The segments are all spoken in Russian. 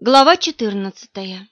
Глава 14.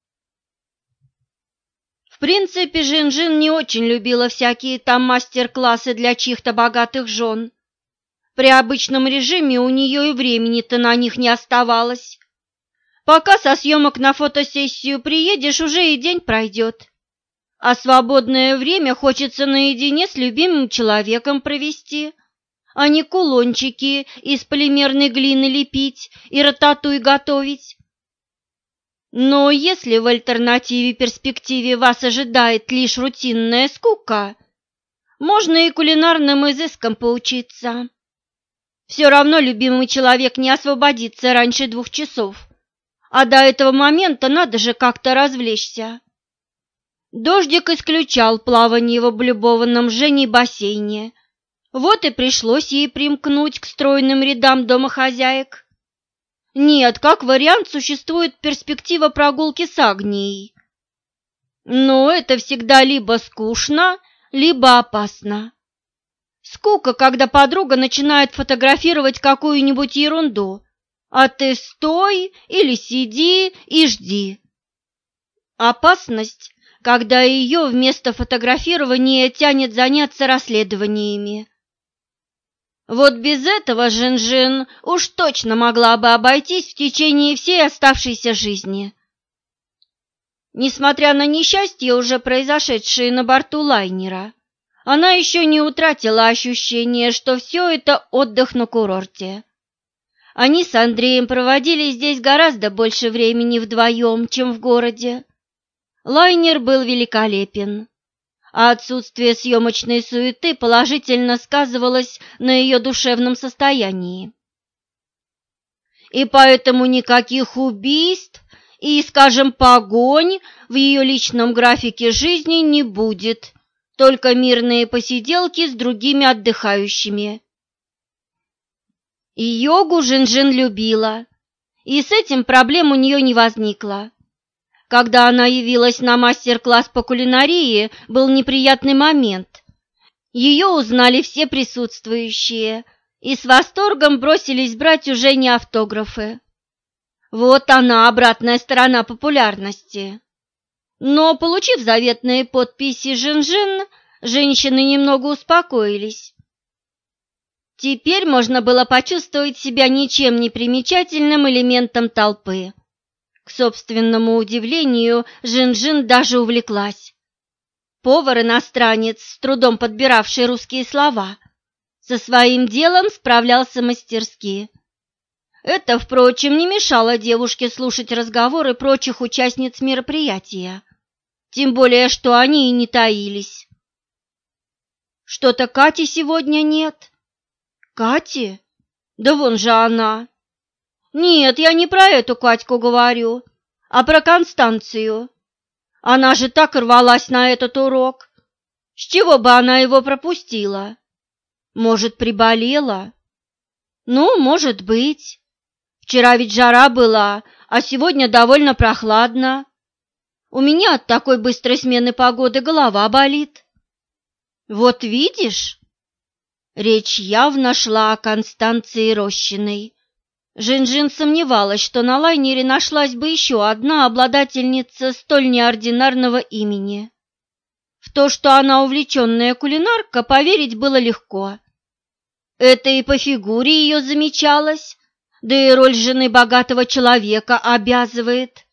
В принципе, Жин-Жин не очень любила всякие там мастер-классы для чьих-то богатых жен. При обычном режиме у нее и времени-то на них не оставалось. Пока со съемок на фотосессию приедешь, уже и день пройдет. А свободное время хочется наедине с любимым человеком провести, а не кулончики из полимерной глины лепить и рататуй готовить. Но если в альтернативе перспективе вас ожидает лишь рутинная скука, можно и кулинарным изыскам поучиться. Все равно любимый человек не освободится раньше 2 часов, а до этого момента надо же как-то развлечься. Дождик исключал плавание в облюбованном Женей бассейне. Вот и пришлось ей примкнуть к стройным рядам домохозяек. Нет, как вариант существует перспектива прогулки с Агнией. Но это всегда либо скучно, либо опасно. Скука, когда подруга начинает фотографировать какую-нибудь ерунду, а ты стой или сиди и жди. Опасность, когда ее вместо фотографирования тянет заняться расследованиями. Вот без этого Жин-Жин уж точно могла бы обойтись в течение всей оставшейся жизни. Несмотря на несчастья, уже произошедшие на борту лайнера, она еще не утратила ощущение, что все это отдых на курорте. Они с Андреем проводили здесь гораздо больше времени вдвоем, чем в городе. Лайнер был великолепен, а отсутствие съемочной суеты положительно сказывалось на ее душевном состоянии. И поэтому никаких убийств и, скажем, погонь в ее личном графике жизни не будет, только мирные посиделки с другими отдыхающими. И йогу Жин-Жин любила, и с этим проблем у нее не возникло. Когда она явилась на мастер-класс по кулинарии, был неприятный момент. Ее узнали все присутствующие и с восторгом бросились брать у Жени автографы. Вот она, обратная сторона популярности. Но, получив заветные подписи Жин-Жин, женщины немного успокоились. Теперь можно было почувствовать себя ничем не примечательным элементом толпы. К собственному удивлению, Жин-Жин даже увлеклась. Повар-иностранец, с трудом подбиравший русские слова, со своим делом справлялся мастерски. Это, впрочем, не мешало девушке слушать разговоры прочих участниц мероприятия, тем более, что они и не таились. «Что-то Кати сегодня нет». «Кати? Да вон же она». «Нет, я не про эту Катьку говорю, а про Констанцию. Она же так рвалась на этот урок. С чего бы она его пропустила? Может, приболела? Ну, может быть. Вчера ведь жара была, а сегодня довольно прохладно. У меня от такой быстрой смены погоды голова болит». «Вот видишь?» Речь явно шла о Констанции Рощиной. Жин-Жин сомневалась, что на лайнере нашлась бы еще одна обладательница столь неординарного имени. В то, что она увлеченная кулинарка, поверить было легко. Это и по фигуре ее замечалось, да и роль жены богатого человека обязывает.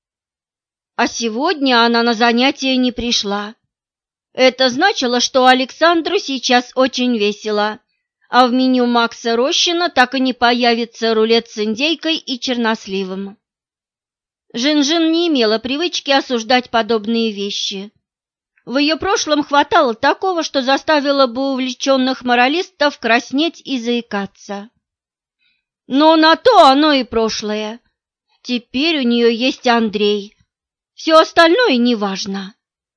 А сегодня она на занятия не пришла. Это значило, что Александру сейчас очень весело, а в меню Макса Рощина так и не появится рулет с индейкой и черносливом. Жин-Жин не имела привычки осуждать подобные вещи. В ее прошлом хватало такого, что заставило бы увлеченных моралистов краснеть и заикаться. Но на то оно и прошлое. Теперь у нее есть Андрей. Все остальное неважно.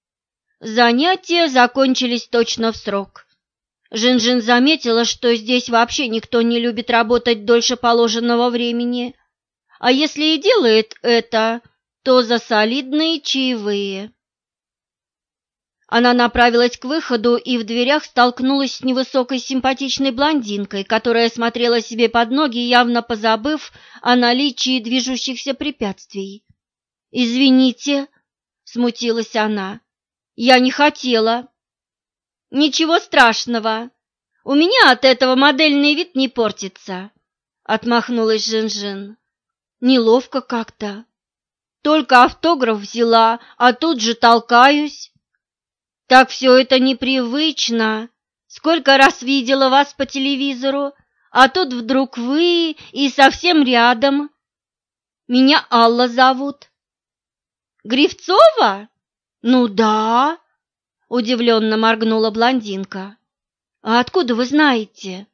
Занятия закончились точно в срок. Жин-Жин заметила, что здесь вообще никто не любит работать дольше положенного времени, а если и делает это, то за солидные чаевые. Она направилась к выходу и в дверях столкнулась с невысокой симпатичной блондинкой, которая смотрела себе под ноги, явно позабыв о наличии движущихся препятствий. «Извините», — смутилась она, — «я не хотела». «Ничего страшного, у меня от этого модельный вид не портится», — отмахнулась Жин-Жин. «Неловко как-то. Только автограф взяла, а тут же толкаюсь. Так все это непривычно. Сколько раз видела вас по телевизору, а тут вдруг вы и совсем рядом. Меня Алла зовут». «Гривцова? Ну да», — удивленно моргнула блондинка. «А откуда вы знаете?»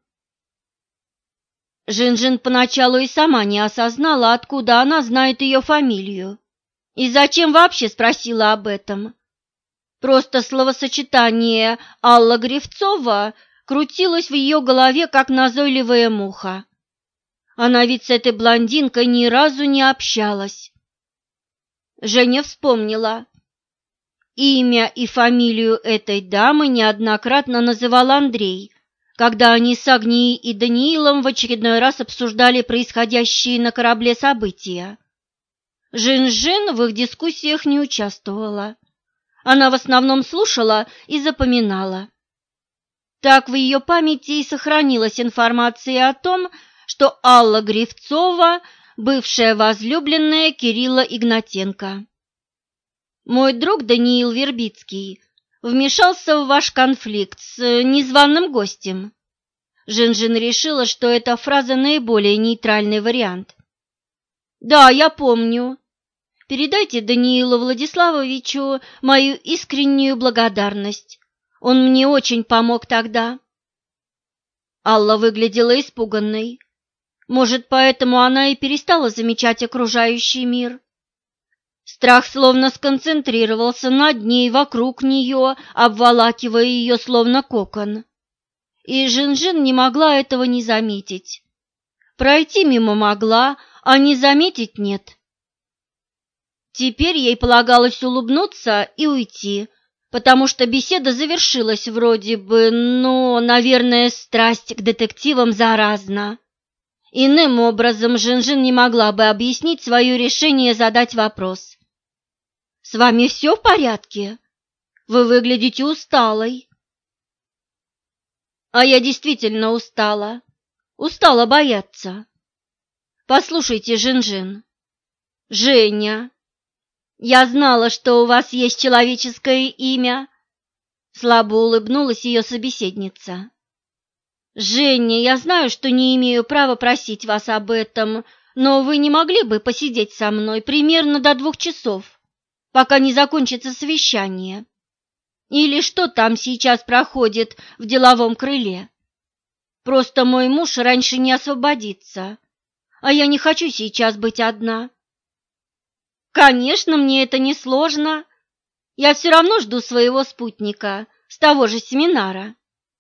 Жин-Жин поначалу и сама не осознала, откуда она знает ее фамилию. И зачем вообще спросила об этом. Просто словосочетание «Алла Гривцова» крутилось в ее голове, как назойливая муха. Она ведь с этой блондинкой ни разу не общалась. Женя вспомнила. Имя и фамилию этой дамы неоднократно называл Андрей, когда они с Агнией и Даниилом в очередной раз обсуждали происходящие на корабле события. Жин-Жин в их дискуссиях не участвовала. Она в основном слушала и запоминала. Так в ее памяти и сохранилась информация о том, что Алла Гривцова – бывшая возлюбленная Кирилла Игнатенко. Мой друг Даниил Вербицкий вмешался в ваш конфликт с незваным гостем. Жин-Жин решила, что эта фраза наиболее нейтральный вариант. Да, я помню. Передайте Даниилу Владиславовичу мою искреннюю благодарность. Он мне очень помог тогда. Алла выглядела испуганной. Может, поэтому она и перестала замечать окружающий мир. Страх словно сконцентрировался над ней, вокруг нее, обволакивая ее словно кокон. И Жин-Жин не могла этого не заметить. Пройти мимо могла, а не заметить нет. Теперь ей полагалось улыбнуться и уйти, потому что беседа завершилась вроде бы, но, наверное, страсть к детективам заразна. Иным образом Жин-Жин не могла бы объяснить свое решение задать вопрос. «С вами все в порядке? Вы выглядите усталой». «А я действительно устала. Устала бояться. Послушайте, Жин-Жин. Женя. Я знала, что у вас есть человеческое имя», — слабо улыбнулась ее собеседница. «Женя, я знаю, что не имею права просить вас об этом, но вы не могли бы посидеть со мной примерно до 2 часов, пока не закончится совещание? Или что там сейчас проходит в деловом крыле? Просто мой муж раньше не освободится, а я не хочу сейчас быть одна». «Конечно, мне это не сложно. Я все равно жду своего спутника с того же семинара».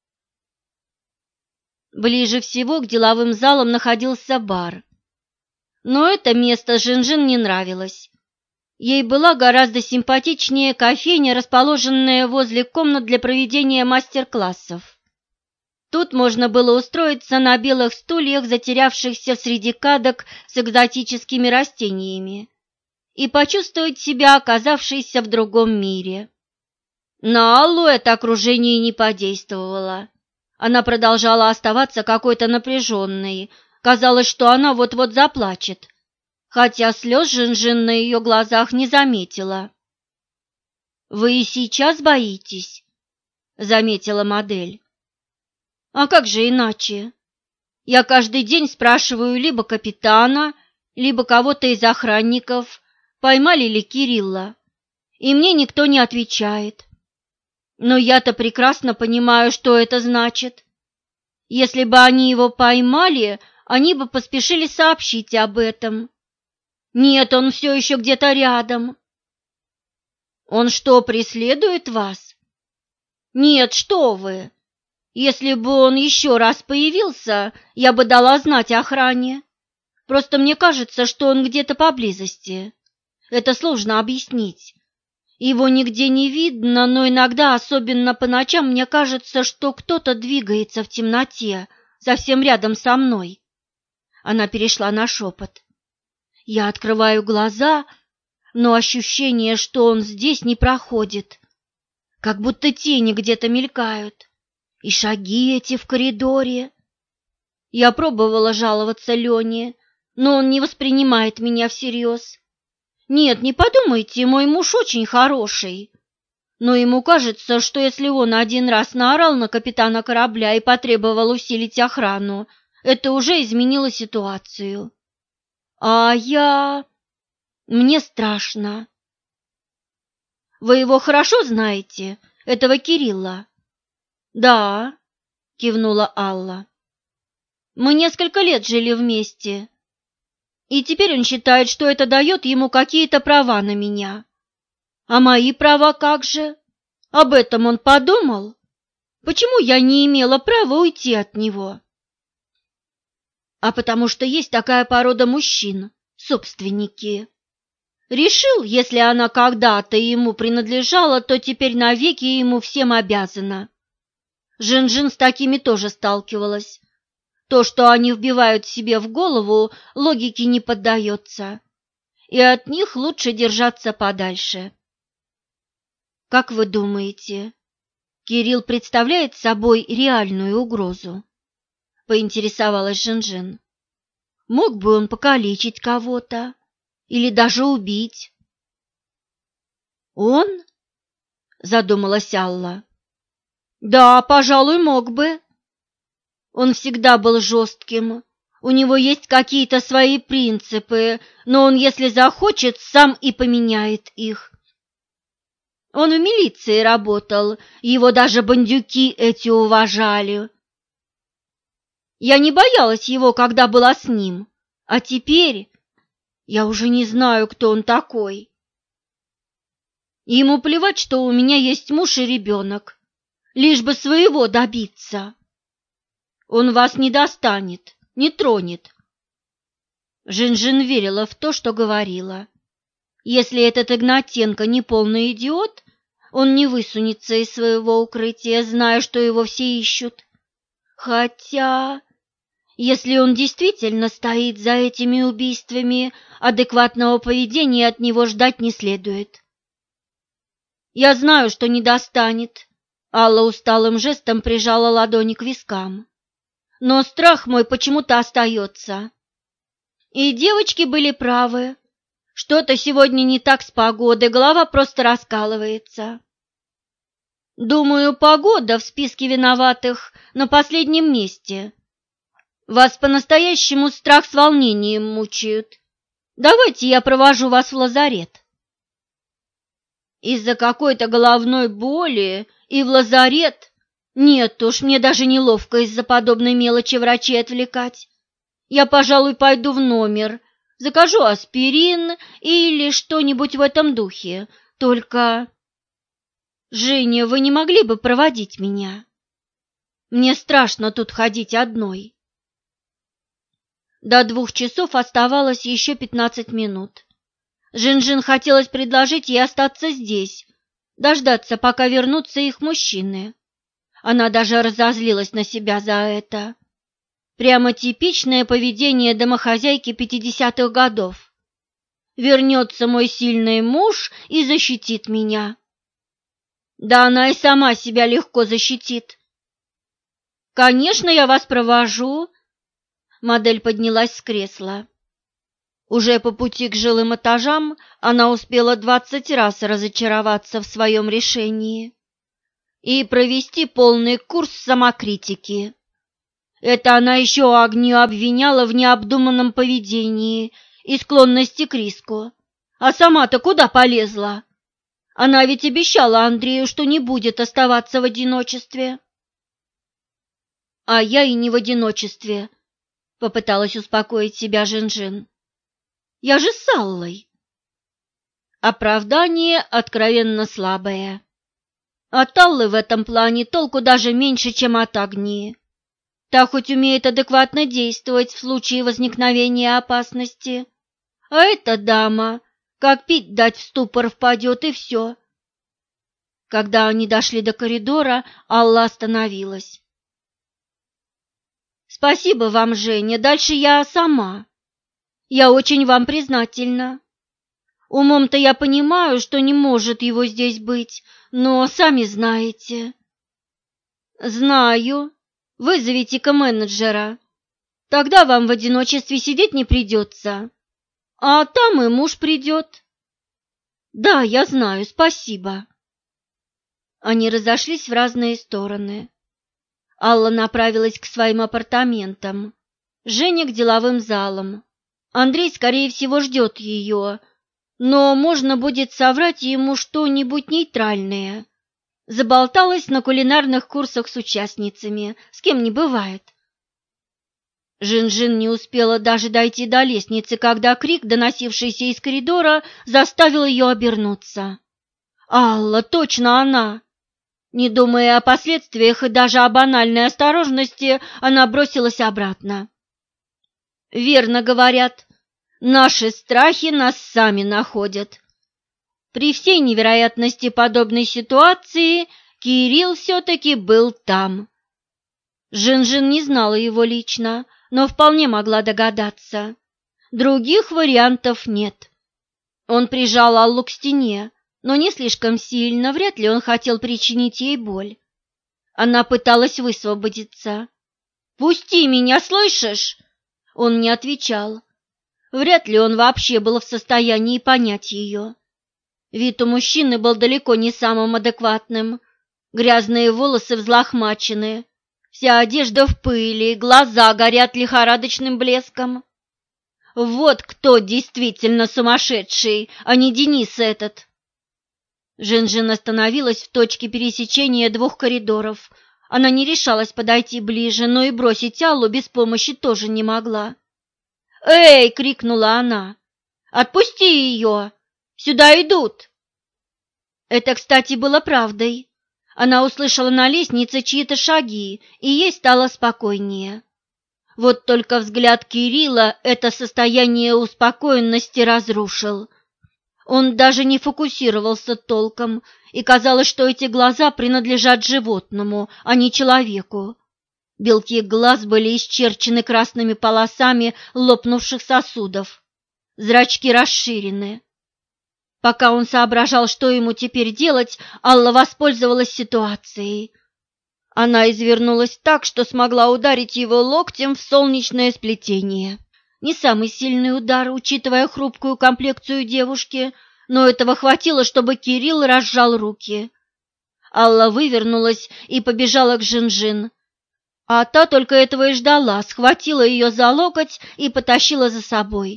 Ближе всего к деловым залам находился бар. Но это место Жин-Жин не нравилось. Ей была гораздо симпатичнее кофейня, расположенная возле комнат для проведения мастер-классов. Тут можно было устроиться на белых стульях, затерявшихся среди кадок с экзотическими растениями, и почувствовать себя оказавшейся в другом мире. На Аллу это окружение не подействовало. Она продолжала оставаться какой-то напряженной. Казалось, что она вот-вот заплачет, хотя слез Жин-Жин на ее глазах не заметила. «Вы и сейчас боитесь?» — заметила модель. «А как же иначе? Я каждый день спрашиваю либо капитана, либо кого-то из охранников, поймали ли Кирилла, и мне никто не отвечает. Но я-то прекрасно понимаю, что это значит. Если бы они его поймали, они бы поспешили сообщить об этом. Нет, он все еще где-то рядом». «Он что, преследует вас?» «Нет, что вы! Если бы он еще раз появился, я бы дала знать охране. Просто мне кажется, что он где-то поблизости. Это сложно объяснить. Его нигде не видно, но иногда, особенно по ночам, мне кажется, что кто-то двигается в темноте, совсем рядом со мной. Она перешла на шепот. Я открываю глаза, но ощущение, что он здесь, не проходит. Как будто тени где-то мелькают. И шаги эти в коридоре. Я пробовала жаловаться Лене, но он не воспринимает меня всерьез. Нет, не подумайте, мой муж очень хороший. Но ему кажется, что если он один раз наорал на капитана корабля и потребовал усилить охрану, это уже изменило ситуацию. Мне страшно. Вы его хорошо знаете, этого Кирилла? Да, кивнула Алла. Мы несколько лет жили вместе, и теперь он считает, что это дает ему какие-то права на меня. А мои права как же? Об этом он подумал? Почему я не имела права уйти от него? А потому что есть такая порода мужчин, собственники. Решил, если она когда-то ему принадлежала, то теперь навеки ему всем обязана. Жин-Жин с такими тоже сталкивалась. То, что они вбивают себе в голову, логике не поддается, и от них лучше держаться подальше. Как вы думаете, Кирилл представляет собой реальную угрозу? Поинтересовалась Жин-Жин. Мог бы он покалечить кого-то или даже убить? Он? Задумалась Алла. Да, пожалуй, мог бы. Он всегда был жестким, у него есть какие-то свои принципы, но он, если захочет, сам и поменяет их. Он в милиции работал, его даже бандюки эти уважали. Я не боялась его, когда была с ним, а теперь я уже не знаю, кто он такой. Ему плевать, что у меня есть муж и ребенок, лишь бы своего добиться. Он вас не достанет, не тронет. Жин-Жин верила в то, что говорила. Если этот Игнатенко не полный идиот, он не высунется из своего укрытия, зная, что его все ищут. Хотя, если он действительно стоит за этими убийствами, адекватного поведения от него ждать не следует. Я знаю, что не достанет. Алла усталым жестом прижала ладони к вискам. Но страх мой почему-то остается. И девочки были правы. Что-то сегодня не так с погодой, голова просто раскалывается. Думаю, погода в списке виноватых на последнем месте. Вас по-настоящему страх с волнением мучают. Давайте я провожу вас в лазарет. Из-за какой-то головной боли и в лазарет? Нет уж, мне даже неловко из-за подобной мелочи врачей отвлекать. Я, пожалуй, пойду в номер, закажу аспирин или что-нибудь в этом духе. Только... Женя, вы не могли бы проводить меня? Мне страшно тут ходить одной. До 2 часов оставалось еще 15 минут. Жин-Жин хотелось предложить ей остаться здесь, дождаться, пока вернутся их мужчины. Она даже разозлилась на себя за это. Прямо типичное поведение домохозяйки 50-х годов. Вернется мой сильный муж и защитит меня. Да она и сама себя легко защитит. Конечно, я вас провожу. Модель поднялась с кресла. Уже по пути к жилым этажам она успела 20 раз разочароваться в своем решении и провести полный курс самокритики. Это она еще Агнию обвиняла в необдуманном поведении и склонности к риску. А сама-то куда полезла? Она ведь обещала Андрею, что не будет оставаться в одиночестве. А я и не в одиночестве, попыталась успокоить себя Жин-Жин. Я же с Аллой. Оправдание откровенно слабое. От Аллы в этом плане толку даже меньше, чем от Агнии. Та хоть умеет адекватно действовать в случае возникновения опасности, а эта дама, как пить дать, в ступор впадет и все, Когда они дошли до коридора, Алла остановилась. «Спасибо вам, Женя, дальше я сама. Я очень вам признательна. Умом-то я понимаю, что не может его здесь быть, но сами знаете». «Знаю. Вызовите-ка менеджера. Тогда вам в одиночестве сидеть не придется. А там и муж придет». «Да, я знаю, спасибо». Они разошлись в разные стороны. Алла направилась к своим апартаментам, Женя к деловым залам. Андрей, скорее всего, ждет ее, но можно будет соврать ему что-нибудь нейтральное. Заболталась на кулинарных курсах с участницами, с кем не бывает. Жин-Жин не успела даже дойти до лестницы, когда крик, доносившийся из коридора, заставил ее обернуться. «Алла, точно она!» Не думая о последствиях и даже о банальной осторожности, она бросилась обратно. «Верно говорят, наши страхи нас сами находят». При всей невероятности подобной ситуации Кирилл все-таки был там. Жин-Жин не знала его лично, но вполне могла догадаться. Других вариантов нет. Он прижал Аллу к стене, но не слишком сильно, вряд ли он хотел причинить ей боль. Она пыталась высвободиться. «Пусти меня, слышишь?» Он не отвечал. Вряд ли он вообще был в состоянии понять ее. Вид у мужчины был далеко не самым адекватным. Грязные волосы взлохмачены, вся одежда в пыли, глаза горят лихорадочным блеском. Вот кто действительно сумасшедший, а не Денис этот. Жин-Жин остановилась в точке пересечения двух коридоров. Она не решалась подойти ближе, но и бросить Аллу без помощи тоже не могла. «Эй!» — крикнула она. «Отпусти ее! Сюда идут!» Это, кстати, было правдой. Она услышала на лестнице чьи-то шаги, и ей стало спокойнее. Вот только взгляд Кирилла это состояние успокоенности разрушил. Он даже не фокусировался толком, и казалось, что эти глаза принадлежат животному, а не человеку. Белки глаз были исчерчены красными полосами лопнувших сосудов. Зрачки расширены. Пока он соображал, что ему теперь делать, Алла воспользовалась ситуацией. Она извернулась так, что смогла ударить его локтем в солнечное сплетение. Не самый сильный удар, учитывая хрупкую комплекцию девушки, но этого хватило, чтобы Кирилл разжал руки. Алла вывернулась и побежала к Жин-Жин. А та только этого и ждала, схватила ее за локоть и потащила за собой.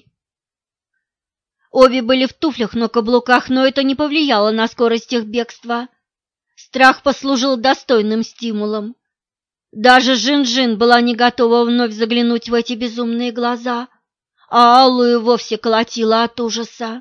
Обе были в туфлях на каблуках, но это не повлияло на скорость их бегства. Страх послужил достойным стимулом. Даже Жин-Жин была не готова вновь заглянуть в эти безумные глаза, а Аллу и вовсе колотила от ужаса.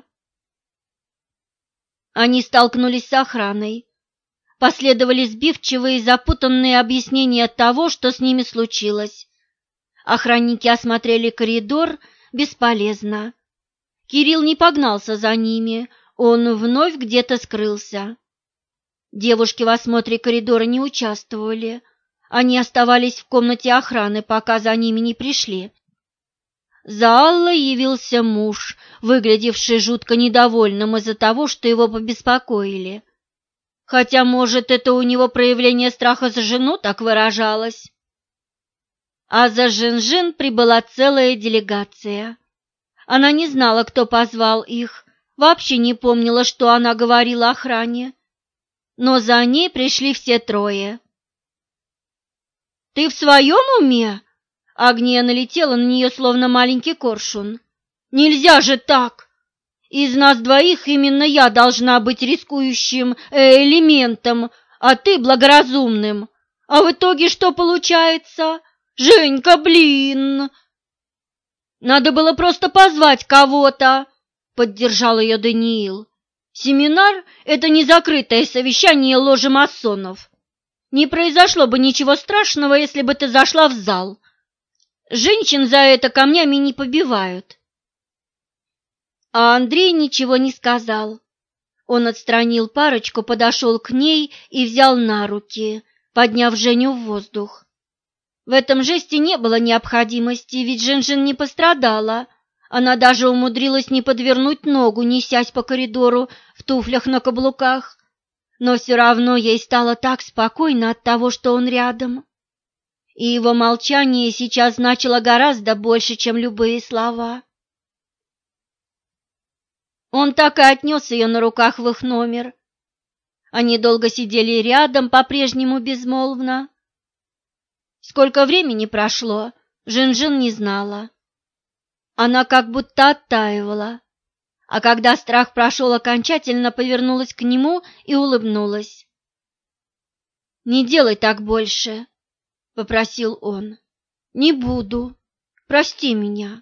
Они столкнулись с охраной. Последовали сбивчивые и запутанные объяснения того, что с ними случилось. Охранники осмотрели коридор бесполезно. Кирилл не погнался за ними, он вновь где-то скрылся. Девушки в осмотре коридора не участвовали. Они оставались в комнате охраны, пока за ними не пришли. За Аллой явился муж, выглядевший жутко недовольным из-за того, что его побеспокоили. Хотя, может, это у него проявление страха за жену так выражалось. А за Жин-Жин прибыла целая делегация. Она не знала, кто позвал их, вообще не помнила, что она говорила охране. Но за ней пришли все трое. «Ты в своем уме?» Агния налетела на нее, словно маленький коршун. «Нельзя же так! Из нас двоих именно я должна быть рискующим элементом, а ты благоразумным. А в итоге что получается? Женька, блин!» «Надо было просто позвать кого-то», — поддержал ее Даниил. «Семинар — это не закрытое совещание ложи масонов. Не произошло бы ничего страшного, если бы ты зашла в зал. Женщин за это камнями не побивают». А Андрей ничего не сказал. Он отстранил парочку, подошел к ней и взял на руки, подняв Женю в воздух. В этом жесте не было необходимости, ведь Жин-Жин не пострадала. Она даже умудрилась не подвернуть ногу, несясь по коридору в туфлях на каблуках. Но все равно ей стало так спокойно от того, что он рядом. И его молчание сейчас значило гораздо больше, чем любые слова. Он так и отнес ее на руках в их номер. Они долго сидели рядом, по-прежнему безмолвно. Сколько времени прошло, Жин-Жин не знала. Она как будто оттаивала, а когда страх прошел окончательно, повернулась к нему и улыбнулась. «Не делай так больше», — попросил он. «Не буду. Прости меня».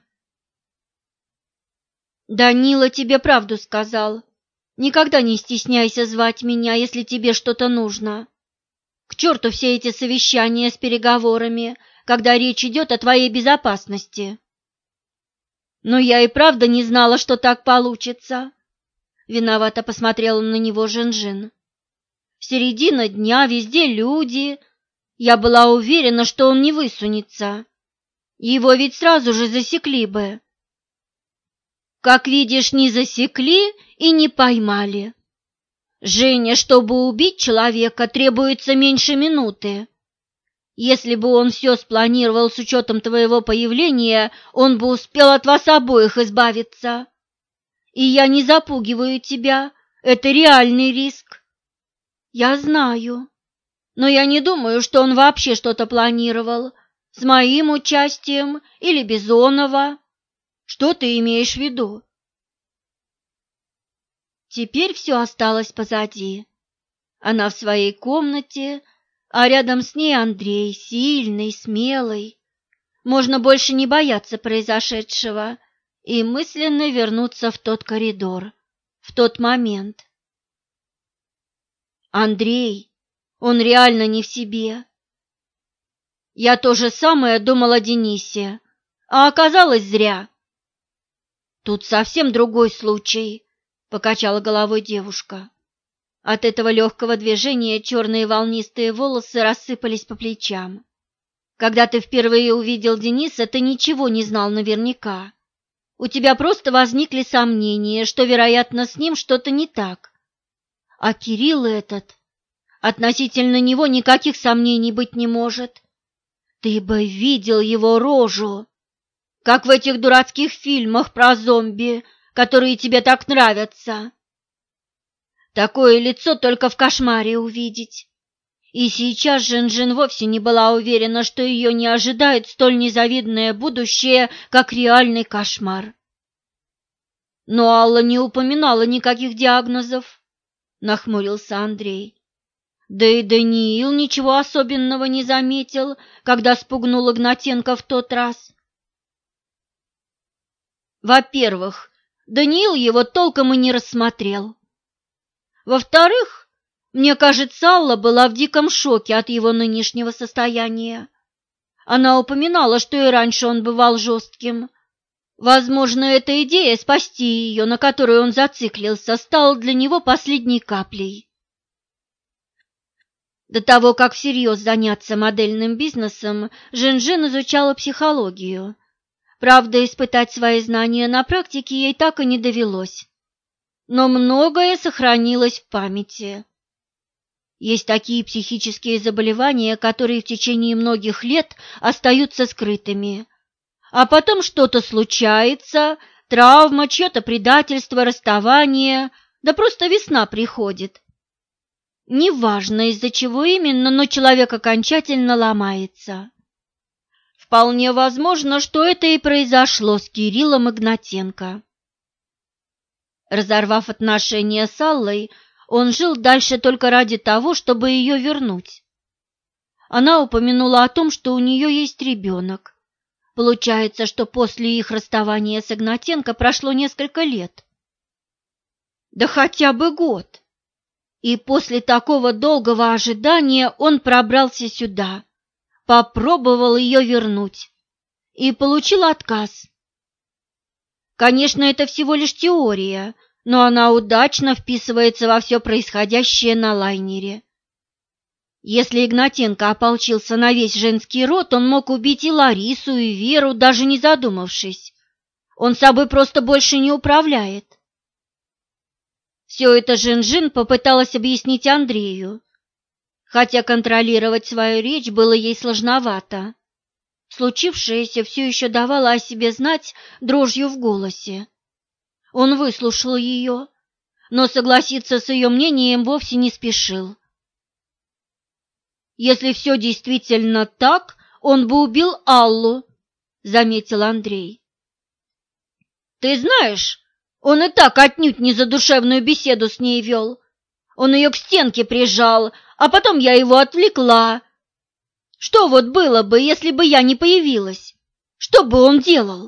«Данила тебе правду сказал. Никогда не стесняйся звать меня, если тебе что-то нужно. К черту все эти совещания с переговорами, когда речь идет о твоей безопасности». «Но я и правда не знала, что так получится», — виновато посмотрела на него Жин-Жин. «Середина дня, везде люди. Я была уверена, что он не высунется. Его ведь сразу же засекли бы». «Как видишь, не засекли и не поймали. Женя, чтобы убить человека, требуется меньше минуты. Если бы он все спланировал с учетом твоего появления, он бы успел от вас обоих избавиться. И я не запугиваю тебя, это реальный риск». «Я знаю, но я не думаю, что он вообще что-то планировал, с моим участием или Бизонова. Что ты имеешь в виду?» Теперь все осталось позади. Она в своей комнате, а рядом с ней Андрей, сильный, смелый. Можно больше не бояться произошедшего и мысленно вернуться в тот коридор, в тот момент. Андрей, он реально не в себе. Я то же самое думала о Денисе, а оказалось зря. Тут совсем другой случай, покачала головой девушка. От этого легкого движения черные волнистые волосы рассыпались по плечам. Когда ты впервые увидел Дениса, ты ничего не знал наверняка. У тебя просто возникли сомнения, что, вероятно, с ним что-то не так. А Кирилл этот, относительно него никаких сомнений быть не может. Ты бы видел его рожу, как в этих дурацких фильмах про зомби, которые тебе так нравятся. Такое лицо только в кошмаре увидеть. И сейчас Жин-Жин вовсе не была уверена, что ее не ожидает столь незавидное будущее, как реальный кошмар. Но Алла не упоминала никаких диагнозов, нахмурился Андрей. Да и Даниил ничего особенного не заметил, когда спугнул Игнатенко в тот раз. Во-первых, Даниил его толком и не рассмотрел. Во-вторых, мне кажется, Алла была в диком шоке от его нынешнего состояния. Она упоминала, что и раньше он бывал жестким. Возможно, эта идея спасти ее, на которую он зациклился, стала для него последней каплей. До того, как всерьез заняться модельным бизнесом, Жин-Жин изучала психологию. Правда, испытать свои знания на практике ей так и не довелось. Но многое сохранилось в памяти. Есть такие психические заболевания, которые в течение многих лет остаются скрытыми. А потом что-то случается, травма, чье-то предательство, расставание, да просто весна приходит. Неважно, из-за чего именно, но человек окончательно ломается. Вполне возможно, что это и произошло с Кириллом Игнатенко. Разорвав отношения с Аллой, он жил дальше только ради того, чтобы ее вернуть. Она упомянула о том, что у нее есть ребенок. Получается, что после их расставания с Игнатенко прошло несколько лет. Да хотя бы год. И после такого долгого ожидания он пробрался сюда, попробовал ее вернуть и получил отказ. Конечно, это всего лишь теория, но она удачно вписывается во все происходящее на лайнере. Если Игнатенко ополчился на весь женский род, он мог убить и Ларису, и Веру, даже не задумавшись. Он собой просто больше не управляет. Все это Жин-Жин попыталась объяснить Андрею, хотя контролировать свою речь было ей сложновато. Случившееся все еще давало о себе знать дрожью в голосе. Он выслушал ее, но согласиться с ее мнением вовсе не спешил. «Если все действительно так, он бы убил Аллу», — заметил Андрей. «Ты знаешь, он и так отнюдь не задушевную беседу с ней вел. Он ее к стенке прижал, а потом я его отвлекла. Что вот было бы, если бы я не появилась? Что бы он делал?»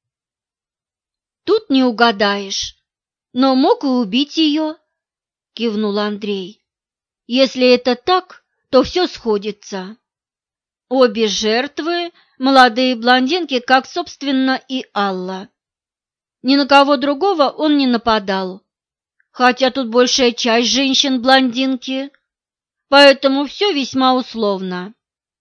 «Тут не угадаешь, но мог и убить ее», — кивнул Андрей. «Если это так, то все сходится. Обе жертвы – молодые блондинки, как, собственно, и Алла. Ни на кого другого он не нападал, хотя тут большая часть женщин – блондинки, поэтому все весьма условно».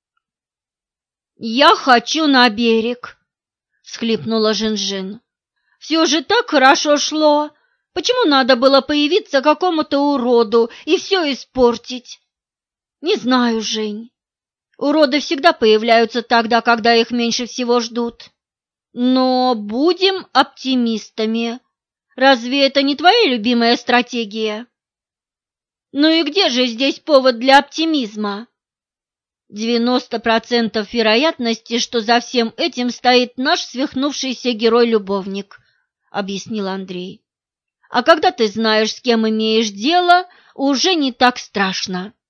«Я хочу на берег», – всхлипнула Жин-Жин. «Все же так хорошо шло. Почему надо было появиться какому-то уроду и все испортить?» «Не знаю, Жень. Уроды всегда появляются тогда, когда их меньше всего ждут. Но будем оптимистами. Разве это не твоя любимая стратегия?» «Ну и где же здесь повод для оптимизма?» 90% вероятности, что за всем этим стоит наш свихнувшийся герой-любовник», — объяснил Андрей. «А когда ты знаешь, с кем имеешь дело, уже не так страшно».